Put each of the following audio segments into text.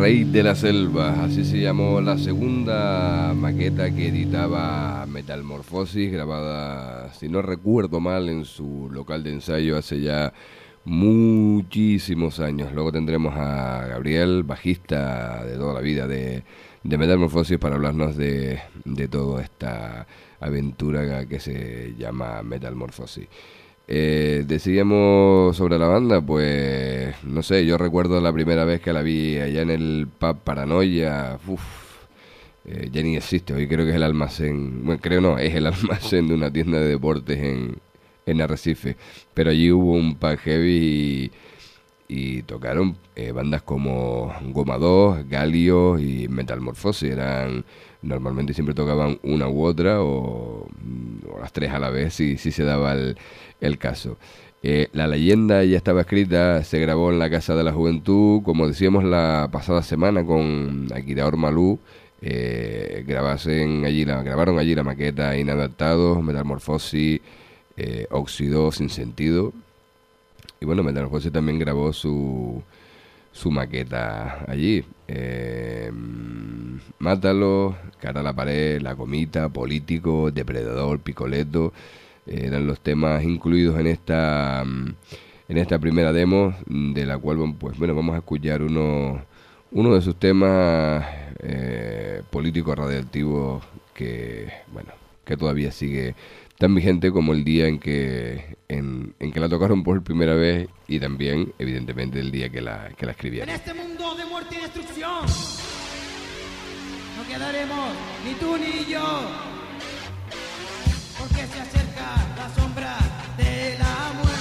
Rey de la Selva, así se llamó la segunda maqueta que editaba Metamorfosis, grabada, si no recuerdo mal, en su local de ensayo hace ya muchísimos años. Luego tendremos a Gabriel, bajista de toda la vida de Metamorfosis, para hablarnos de toda esta aventura que se llama Metamorfosis. Decíamos sobre la banda, pues no sé, yo recuerdo la primera vez que la vi allá en el pub Paranoia. Ya ni existe, hoy creo que es el almacén, bueno, creo no, es el almacén de una tienda de deportes en Arrecife, pero allí hubo un pub heavy y tocaron bandas como Goma 2, Galio y Metamorfosis. Normalmente siempre tocaban una u otra o las tres a la vez si se daba el caso. La leyenda ya estaba escrita, se grabó en la Casa de la Juventud, como decíamos la pasada semana con Akira Ormalú. Grabaron allí la maqueta Inadaptados, Metamorfosis, Oxidó Sin Sentido. Y bueno, Metamorfosis también grabó su maqueta allí. Mátalo, Cara a la Pared, La Gomita, Político, Depredador, Picoleto, eran los temas incluidos en esta primera demo, de la cual, pues bueno, vamos a escuchar uno de sus temas, Político Radiactivo, que bueno, que todavía sigue tan vigente como el día en que la tocaron por primera vez, y también evidentemente el día que la escribieron. En este mundo de muerte y destrucción no quedaremos ni tú ni yo, porque se acerca la sombra de la muerte.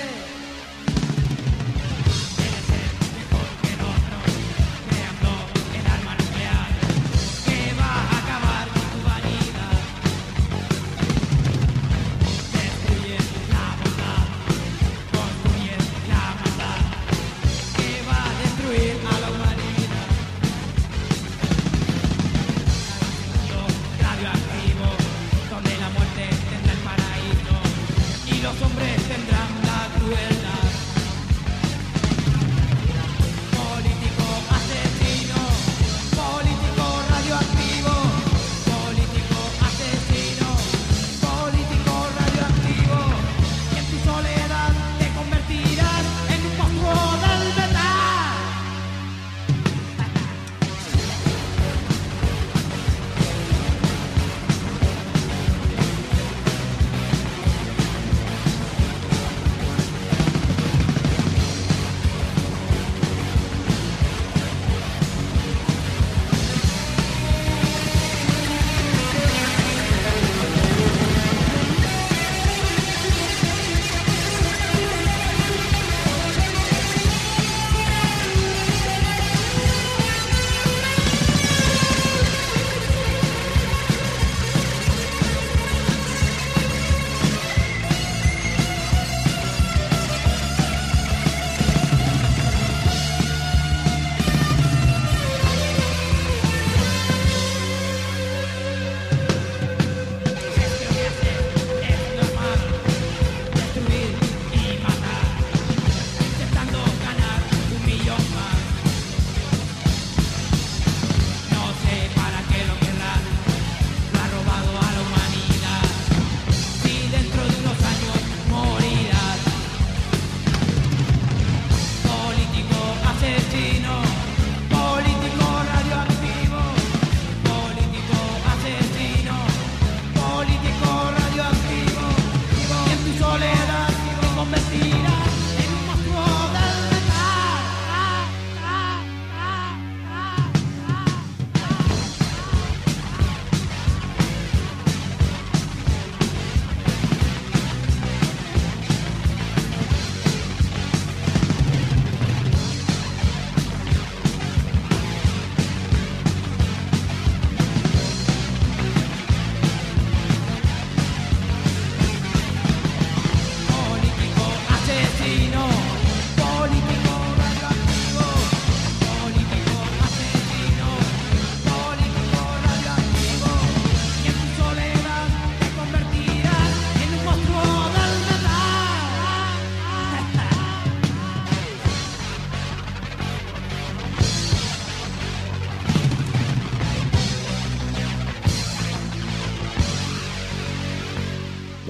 Quieres ser mejor que nosotros, creando el arma nuclear que va a acabar con tu vanidad. Destruyen la bondad, construyen la maldad que va a destruir a la humanidad. Radioactivo.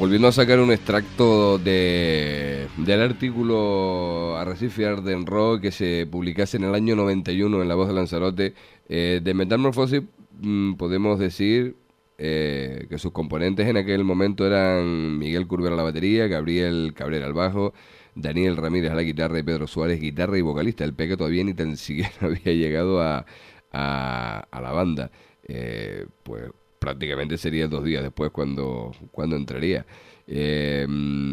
volviendo a sacar un extracto del artículo Arrecife Arden Rock que se publicase en el año 91 en La Voz de Lanzarote, de Metamorfosis, podemos decir que sus componentes en aquel momento eran Miguel Curbera a la batería, Gabriel Cabrera al bajo, Daniel Ramírez a la guitarra y Pedro Suárez guitarra y vocalista. El Peque todavía ni tan siquiera había llegado a la banda. Pues prácticamente sería 2 días después cuando entraría. De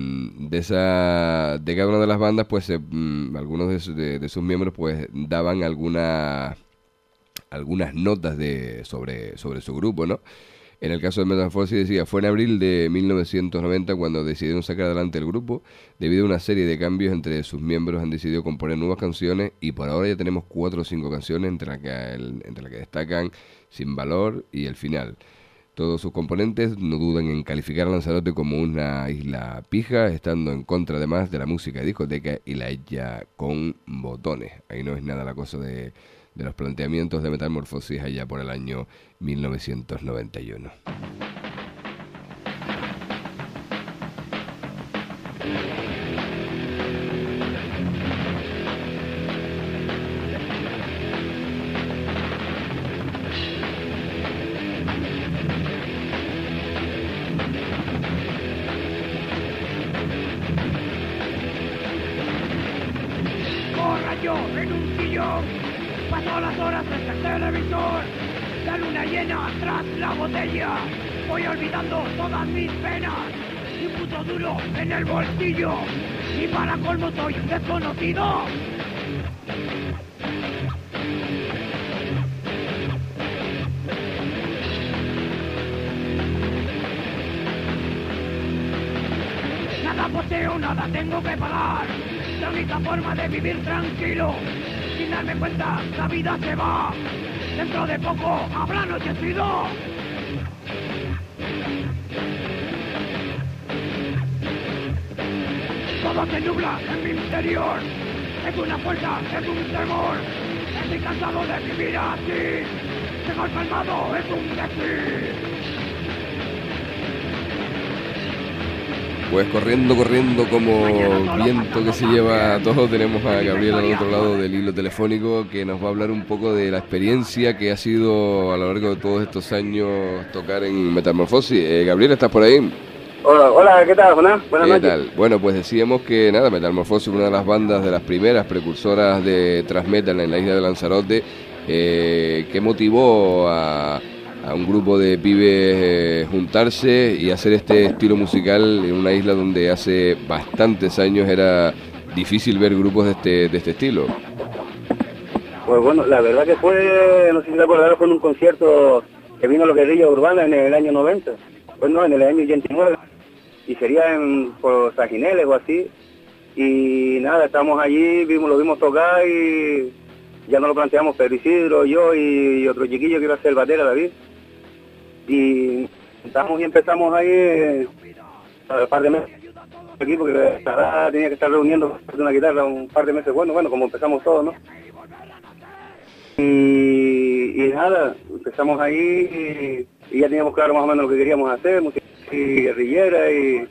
cada una de las bandas, pues algunos de sus miembros pues daban algunas notas sobre su grupo, ¿no? En el caso de Metamorfosis decía, fue en abril de 1990 cuando decidieron sacar adelante el grupo. Debido a una serie de cambios entre sus miembros han decidido componer nuevas canciones y por ahora ya tenemos 4 o 5 canciones entre las que destacan Sin Valor y El Final. Todos sus componentes no dudan en calificar a Lanzarote como una isla pija, estando en contra además de la música de discoteca y la hecha con botones. Ahí no es nada la cosa de los planteamientos de Metamorfosis allá por el año 1991. Borracho en un sillón, paso las horas frente al televisor, la luna llena tras la botella, voy olvidando todas mis penas, y un puto duro en el bolsillo, y para colmo soy un desconocido. Nada poseo, nada tengo que pagar. La única forma de vivir tranquilo. Sin darme cuenta, la vida se va. Dentro de poco habrá anochecido. Todo se nubla en mi interior. Es una fuerza, es un temor. Estoy cansado de vivir así. Tengo el calmado, es un decir. Pues corriendo como viento que se lleva a todos, tenemos a Gabriel al otro lado del hilo telefónico que nos va a hablar un poco de la experiencia que ha sido a lo largo de todos estos años tocar en Metamorfosis. Gabriel, ¿estás por ahí? Hola, ¿qué tal, Jonás? Buenas noches. ¿Qué tal? Bueno, pues decíamos que nada, Metamorfosis, una de las bandas de las primeras precursoras de thrash metal en la isla de Lanzarote, que motivó a un grupo de pibes juntarse y hacer este estilo musical en una isla donde hace bastantes años era difícil ver grupos de este estilo. Pues bueno, la verdad que fue, no sé si te acordarás, fue en un concierto que vino los Guerrillas Urbanas en el año 90, pues no, en el año 89, y sería por Sagineles o así, y nada, estábamos allí, lo vimos tocar y ya nos lo planteamos Pedro Isidro, yo y otro chiquillo que iba a ser el batera, David. Y empezamos ahí un par de meses aquí porque tenía que estar reuniendo una guitarra un par de meses, bueno, como empezamos todos, ¿no? Y nada, empezamos ahí y ya teníamos claro más o menos lo que queríamos hacer, música guerrillera y...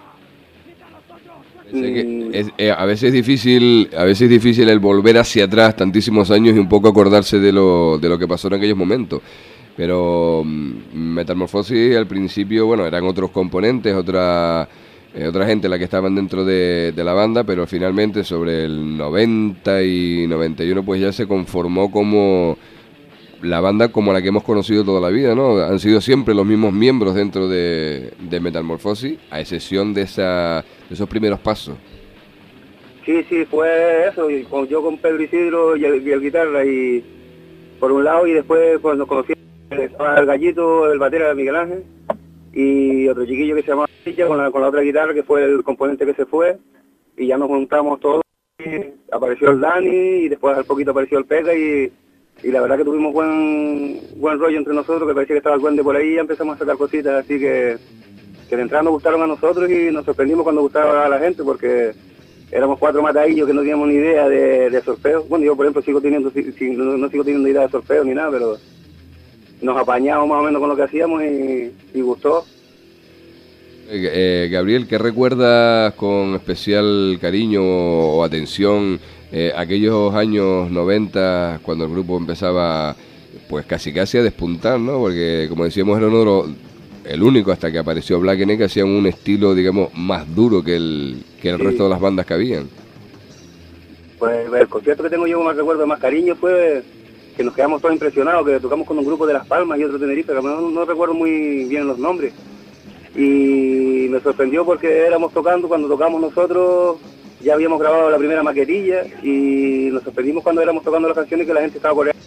A veces es difícil el volver hacia atrás tantísimos años y un poco acordarse de lo que pasó en aquellos momentos. Pero Metamorfosis al principio, bueno, eran otros componentes, otra gente la que estaban dentro de la banda, pero finalmente sobre el 90 y 91 pues ya se conformó como la banda como la que hemos conocido toda la vida, ¿no? Han sido siempre los mismos miembros dentro de Metamorfosis, a excepción de esos primeros pasos. Sí, fue eso, y yo con Pedro Isidro y el guitarra, y por un lado, y después cuando conocí estaba el Gallito, el batera Miguel Ángel, y otro chiquillo que se llamaba Chicha con la otra guitarra, que fue el componente que se fue, y ya nos juntamos todos, y apareció el Dani, y después al poquito apareció el Pega, y la verdad que tuvimos buen rollo entre nosotros, que parecía que estaba el duende por ahí, y ya empezamos a sacar cositas, así que de entrada nos gustaron a nosotros, y nos sorprendimos cuando gustaba a la gente, porque éramos 4 matadillos que no teníamos ni idea de solfeo. Bueno, yo por ejemplo no sigo teniendo idea de solfeo ni nada, pero nos apañamos más o menos con lo que hacíamos y gustó. Gabriel, ¿qué recuerdas con especial cariño o atención aquellos años 90 cuando el grupo empezaba pues casi a despuntar, ¿no? Porque como decíamos era uno de el único hasta que apareció Black N que hacían un estilo, digamos, más duro que el Sí. resto de las bandas que habían. Pues el concierto que tengo yo más recuerdo, más cariño, fue que nos quedamos todos impresionados, que tocamos con un grupo de Las Palmas y otro de Tenerife, que no recuerdo muy bien los nombres. Y me sorprendió porque cuando tocamos nosotros, ya habíamos grabado la primera maquetilla y nos sorprendimos cuando éramos tocando las canciones que la gente estaba coreando.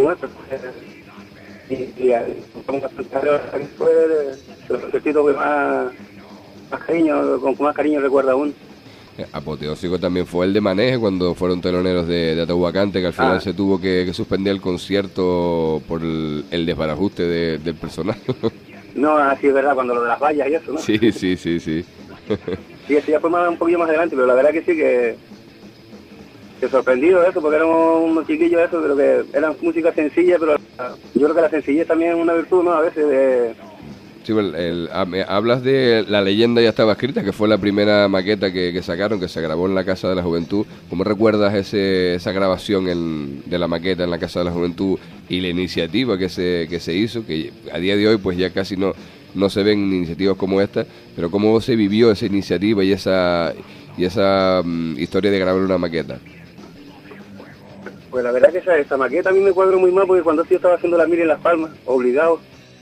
Y tocamos bastante, fue de los conciertitos que más cariño, con más cariño recuerda aún. Apoteósico también fue el de Maneje cuando fueron teloneros de Atahuacante, que al final se tuvo que suspender el concierto por el desbarajuste del personal. No, así es verdad, cuando lo de las vallas y eso, ¿no? Sí. Sí, eso ya fue un poquillo más adelante, pero la verdad que sí, que sorprendido eso, porque éramos unos chiquillos eso, pero que eran música sencilla, pero yo creo que la sencillez también es una virtud, ¿no? A veces de... Sí, hablas de La leyenda ya estaba escrita, que fue la primera maqueta que sacaron, que se grabó en la Casa de la Juventud. ¿Cómo recuerdas esa grabación de la maqueta en la Casa de la Juventud y la iniciativa que se hizo? Que a día de hoy pues ya casi no se ven iniciativas como esta, pero ¿cómo se vivió esa iniciativa y esa historia de grabar una maqueta? Pues la verdad que esa maqueta a mí me cuadró muy mal, porque cuando yo estaba haciendo la mili en Las Palmas, obligado,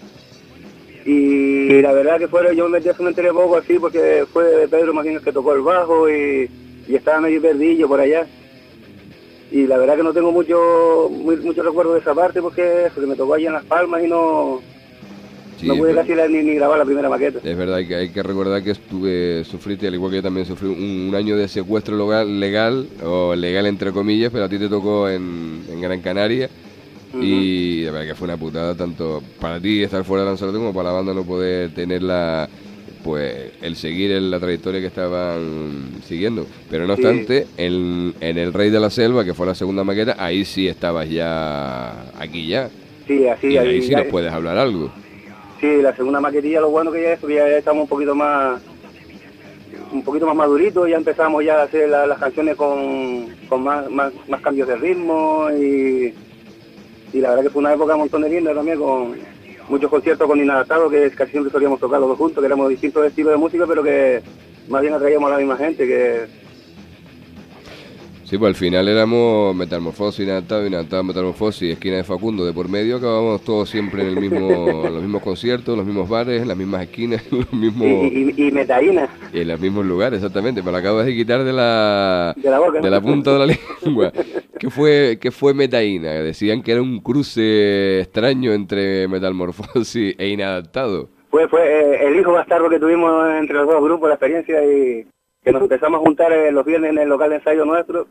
y la verdad que yo me metí a me enteré poco así, porque fue Pedro más bien el que tocó el bajo y estaba medio perdillo por allá. Y la verdad que no tengo mucho recuerdo de esa parte, porque me tocó allá en Las Palmas y no pude casi ni grabar la primera maqueta. Es verdad que hay que recordar que sufriste, al igual que yo también sufrí un año de secuestro legal, o legal entre comillas, pero a ti te tocó en Gran Canaria. Y la verdad que fue una putada tanto para ti estar fuera de Lanzarote como para la banda no poder tener el seguir la trayectoria que estaban siguiendo. Pero no obstante, en El Rey de la Selva, que fue la segunda maqueta, ahí sí estabas ya aquí ya. Sí, así. Y ahí sí nos puedes hablar algo. Sí, la segunda maquetilla, lo bueno que ya es que ya estamos un poquito más maduritos, ya empezamos ya a hacer las canciones con más cambios de ritmo y la verdad que fue una época un montón de linda también, con muchos conciertos con Inadaptado, que casi siempre solíamos tocar los dos juntos, que éramos distintos estilos de música, pero que más bien atraíamos a la misma gente. Sí, pues al final éramos Metamorfosis, Inadaptado, Metamorfosis, Esquina de Facundo, de por medio acabábamos todos siempre en los mismos conciertos, los mismos bares, en las mismas esquinas, los mismos... Y Metaína. Y en los mismos lugares, exactamente, me lo acabas de quitar de la boca, de la punta de la lengua. ¿Qué fue Metaína? Decían que era un cruce extraño entre Metamorfosis e Inadaptado. Fue el hijo bastardo que tuvimos entre los dos grupos, la experiencia, y que nos empezamos a juntar los viernes en el local de ensayo nuestro,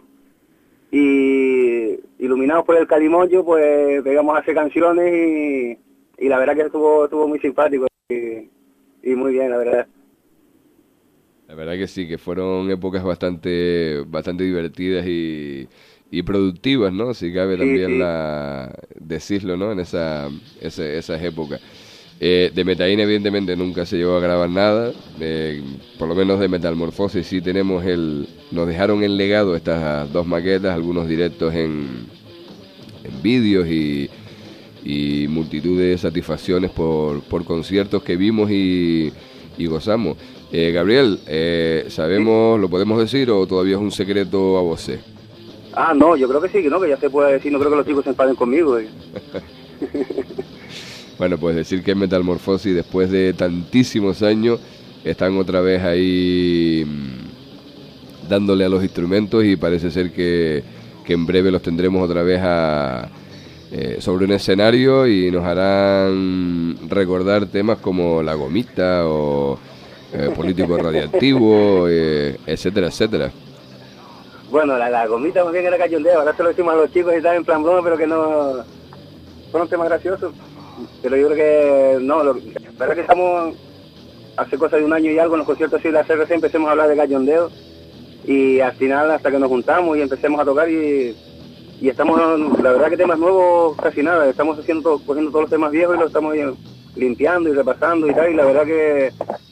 y iluminados por el calimocho, pues pegamos a hacer canciones y la verdad que estuvo muy simpático y muy bien, la verdad. La verdad que sí, que fueron épocas bastante divertidas y productivas, ¿no? Si cabe también decirlo, ¿no? En esas épocas. De Metaína evidentemente nunca se llegó a grabar nada, por lo menos de Metamorfosis sí tenemos nos dejaron en legado estas dos maquetas, algunos directos en vídeos y multitud de satisfacciones por conciertos que vimos y gozamos. Gabriel, ¿sabemos, lo podemos decir o todavía es un secreto a voces? No, yo creo que sí, que ya se puede decir, no creo que los chicos se enfaden conmigo. Bueno, pues decir que Metamorfosis después de tantísimos años están otra vez ahí dándole a los instrumentos y parece ser que en breve los tendremos otra vez sobre un escenario y nos harán recordar temas como La Gomita o Político Radiactivo, etcétera, etcétera. Bueno, la gomita más bien era cachondeo, ahora se lo decimos a los chicos y están en plan broma, pero que no... Fueron temas graciosos. Pero yo creo que no, la verdad que estamos hace cosa de un año y algo en los conciertos así de la CRC empecemos a hablar de cachondeo y al final hasta que nos juntamos y empecemos a tocar y estamos, la verdad que temas nuevos casi nada, estamos cogiendo todos los temas viejos y los estamos limpiando y repasando y tal, y la verdad que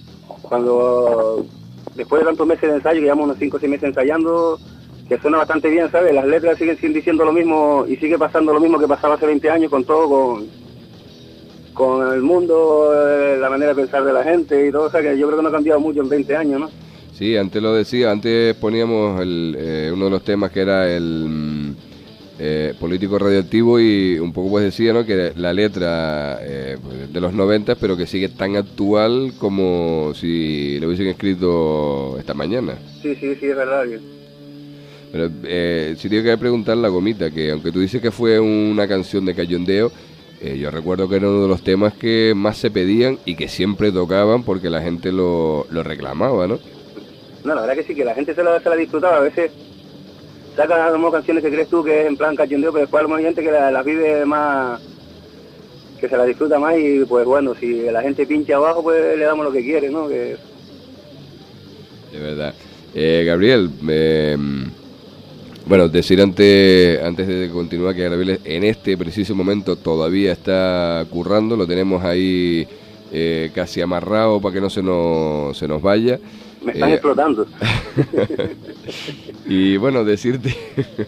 cuando después de tantos meses de ensayo, que llevamos unos 5 o 6 meses ensayando, que suena bastante bien, ¿sabes? Las letras siguen diciendo lo mismo y sigue pasando lo mismo que pasaba hace 20 años con todo, con el mundo, la manera de pensar de la gente y todo, o sea que yo creo que no ha cambiado mucho en 20 años, ¿no? Sí, antes lo decía, antes poníamos uno de los temas que era el político radioactivo y un poco pues decía, ¿no?, que la letra pues, de los 90, pero que sigue tan actual como si lo hubiesen escrito esta mañana. Sí, es verdad. Pero sí tengo que preguntar la Gomita, que aunque tú dices que fue una canción de cachondeo, yo recuerdo que era uno de los temas que más se pedían y que siempre tocaban porque la gente lo reclamaba, ¿no? No, la verdad que sí, que la gente se la disfrutaba. A veces sacan algunas canciones que crees tú que es en plan cachondeo, pero después hay gente que las vive más, que se la disfruta más y pues bueno, si la gente pincha abajo, pues le damos lo que quiere, ¿no? Que... De verdad. Gabriel, bueno, decir antes de continuar que Gabriel en este preciso momento todavía está currando, lo tenemos ahí casi amarrado para que no se nos vaya. Me están explotando. Y bueno, decirte,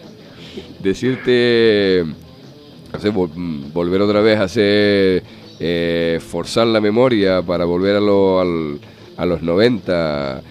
no sé, volver otra vez a hacer, forzar la memoria para volver a los 90,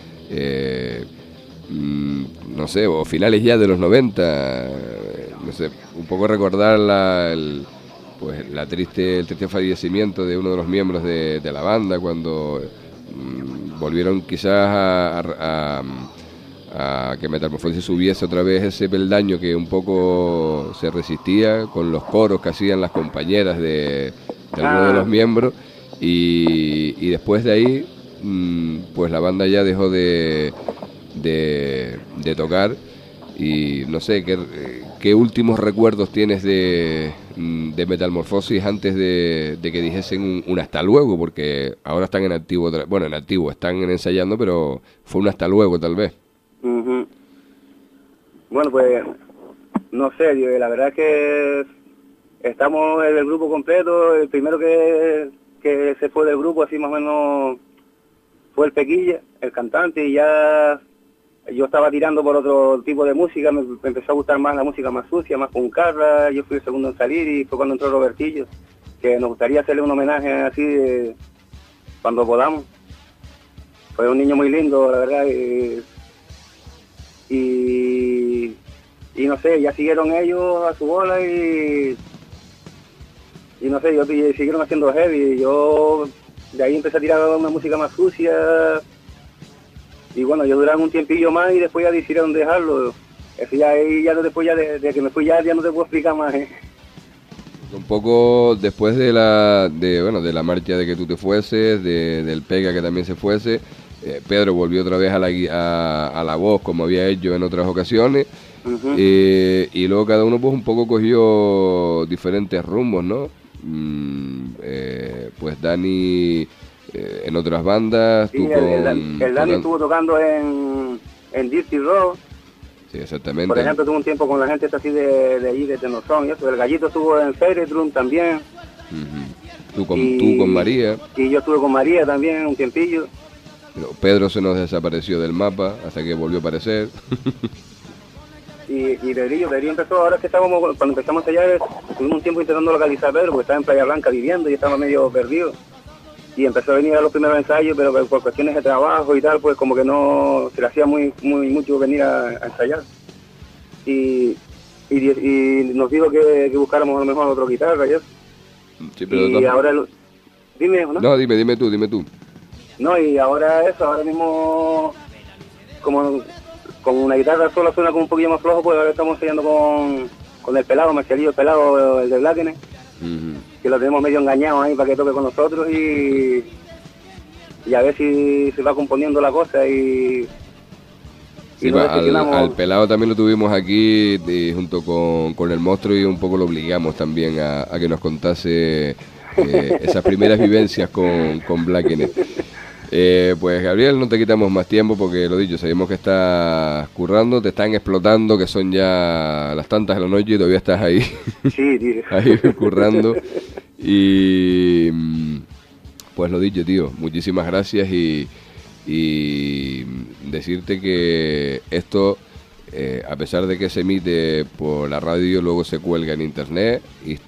no sé, o finales ya de los 90, no sé, un poco recordar el triste fallecimiento de uno de los miembros de la banda cuando volvieron quizás a que Metamorfosis subiese otra vez ese peldaño que un poco se resistía con los coros que hacían las compañeras de algunos de los miembros y después de ahí pues la banda ya dejó de tocar y no sé qué últimos recuerdos tienes de Metamorfosis antes de que dijesen un hasta luego, porque ahora están en activo, están ensayando, pero fue un hasta luego tal vez. Uh-huh. Bueno, pues no sé, la verdad es que estamos en el grupo completo. El primero que se fue del grupo así más o menos fue el Pequilla, el cantante, y ya yo estaba tirando por otro tipo de música, me empezó a gustar más la música más sucia, más puncarra. Yo fui el segundo en salir y fue cuando entró Robertillo, que nos gustaría hacerle un homenaje así cuando podamos. Fue un niño muy lindo, la verdad, y no sé, ya siguieron ellos a su bola y no sé, siguieron haciendo heavy. Yo de ahí empecé a tirar una música más sucia y bueno, yo duraba un tiempillo más y después ya decidieron dejarlo. Eso ya después de que me fui ya no te puedo explicar más. Un poco después de la marcha de que tú te fueses, del Pega que también se fuese, Pedro volvió otra vez a la voz como había hecho en otras ocasiones. Uh-huh. Y luego cada uno pues un poco cogió diferentes rumbos, ¿no? Pues Dani en otras bandas, sí, el Dani estuvo tocando en Dirty Road. Sí, exactamente. Por ejemplo, tuvo un tiempo con la gente así de allí, de Tenosón y eso. El Gallito estuvo en Feretrum también. Uh-huh. Tú con María. Y yo estuve con María también un tiempillo. Pero Pedro se nos desapareció del mapa hasta que volvió a aparecer. Y Pedrillo empezó, ahora que cuando empezamos allá, tuvimos un tiempo intentando localizar a Pedro, porque estaba en Playa Blanca viviendo y estaba medio perdido. Y empezó a venir a los primeros ensayos, pero por cuestiones de trabajo y tal, pues como que no se le hacía mucho venir a ensayar. Y nos dijo que buscáramos a lo mejor otra guitarra y eso. Sí, pero y ahora... Dime, ¿no? No, dime tú. No, y ahora mismo, como con una guitarra sola suena como un poquillo más flojo, pues ahora estamos ensayando con el pelado, Marcelillo, el pelado, el de Blackenes. Uh-huh. Que lo tenemos medio engañado ahí para que toque con nosotros y a ver si se va componiendo la cosa y sí, al pelado también lo tuvimos aquí junto con el monstruo y un poco lo obligamos también a que nos contase esas primeras vivencias con Blackenes. Pues Gabriel, no te quitamos más tiempo porque lo dicho, sabemos que estás currando, te están explotando, que son ya las tantas de la noche y todavía estás ahí. Sí, tío. Ahí currando. Y pues lo dicho, tío, muchísimas gracias y y decirte que esto, a pesar de que se emite por la radio, luego se cuelga en internet,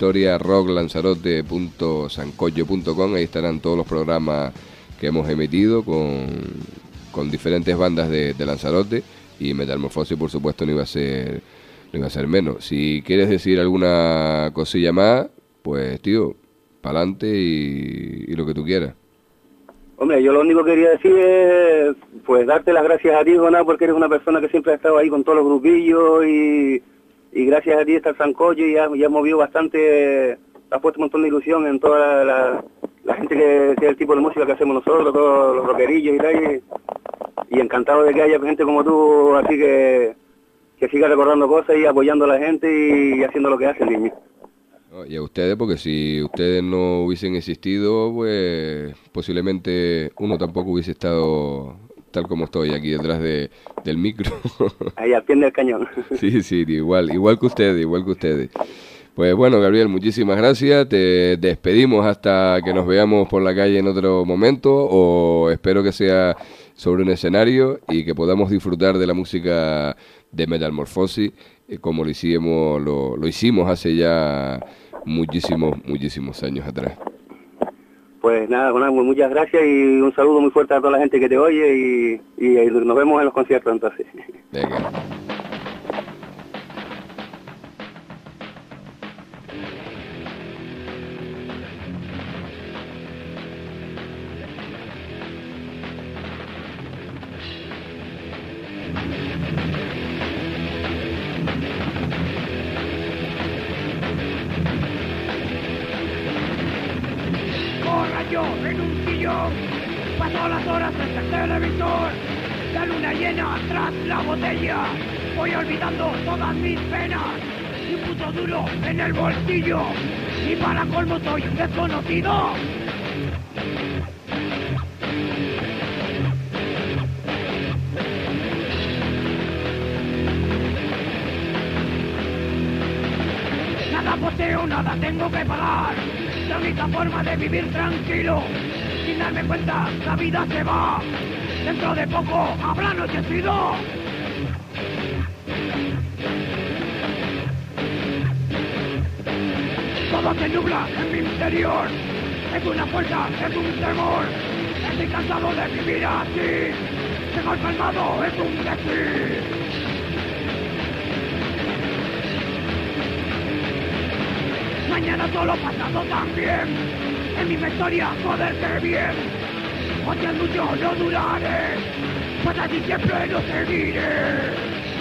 historiarrocklanzarote.sancocho.com, ahí estarán todos los programas que hemos emitido con diferentes bandas de Lanzarote, y Metamorfosis, por supuesto, no iba a ser menos. Si quieres decir alguna cosilla más, pues, tío, pa'lante y lo que tú quieras. Hombre, yo lo único que quería decir es, pues, darte las gracias a ti, Jonás, porque eres una persona que siempre ha estado ahí con todos los grupillos y gracias a ti está el Sancocho y ya movió bastante, ha puesto un montón de ilusión en toda la gente que es el tipo de música que hacemos nosotros, todos los rockerillos y tal, y encantado de que haya gente como tú, así que siga recordando cosas y apoyando a la gente y haciendo lo que hacen, niño. Y a ustedes, porque si ustedes no hubiesen existido, pues posiblemente uno tampoco hubiese estado tal como estoy aquí detrás del micro. Ahí al pie del cañón. Sí, igual que ustedes. Pues bueno, Gabriel, muchísimas gracias. Te despedimos hasta que nos veamos por la calle en otro momento, o espero que sea sobre un escenario y que podamos disfrutar de la música de Metamorfosis como lo hicimos hace ya muchísimos años atrás. Pues nada, muchas gracias y un saludo muy fuerte a toda la gente que te oye y nos vemos en los conciertos entonces. Venga. Yo en un sillón, paso las horas frente al televisor, la luna llena tras la botella, voy olvidando todas mis penas, y un puto duro en el bolsillo, y para colmo soy un desconocido. Nada poseo, nada tengo que pagar. La única forma de vivir tranquilo, sin darme cuenta, la vida se va. Dentro de poco habrá anochecido. Todo se nubla en mi interior. Es una fuerza, es un temor. Estoy cansado de vivir así. Llegar calmado es un decir. Mañana solo pasado también. En mi historia, joder, qué bien. Hoy es mucho no duraré, pues así siempre lo seguiré.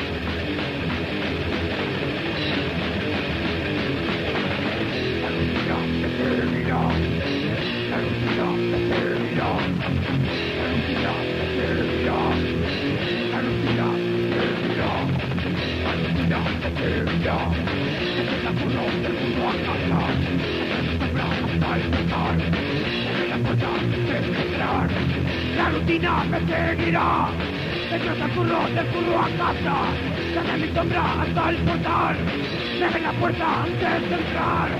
La rutina me servirá. La rutina me servirá. La rutina me servirá. La rutina me servirá. La rutina me servirá. La culo del mundo a casa, hasta el final, la puerta de entrar. La rutina me seguirá, desde el curro del curro a casa, desde mi sombra hasta el portal, desde la puerta antes de entrar.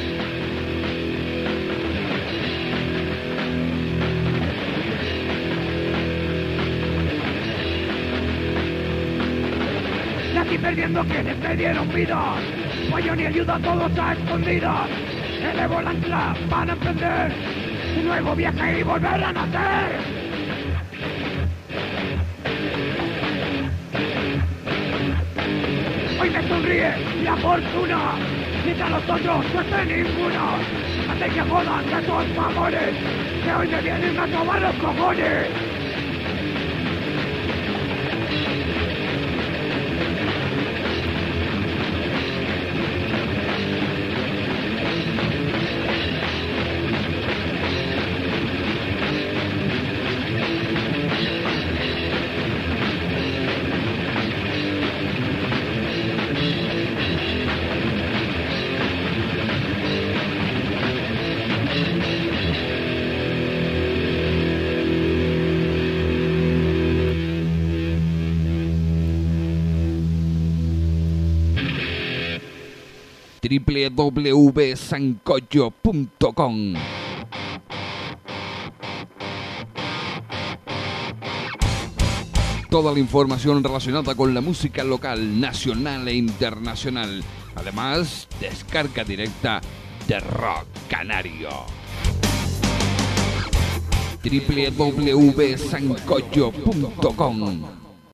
Nací perdiendo quienes me dieron vida. Yo ni ayuda a todos a escondidas. Elevo el ancla, van a emprender un nuevo viaje y volver a nacer. Hoy me sonríe la fortuna, mientras los otros suerte ninguna. Hacen que jodan de esos favores, que hoy me vienen a tomar los cojones. www.sancocho.com toda la información relacionada con la música local, nacional e internacional. Además, descarga directa de Rock Canario. www.sancocho.com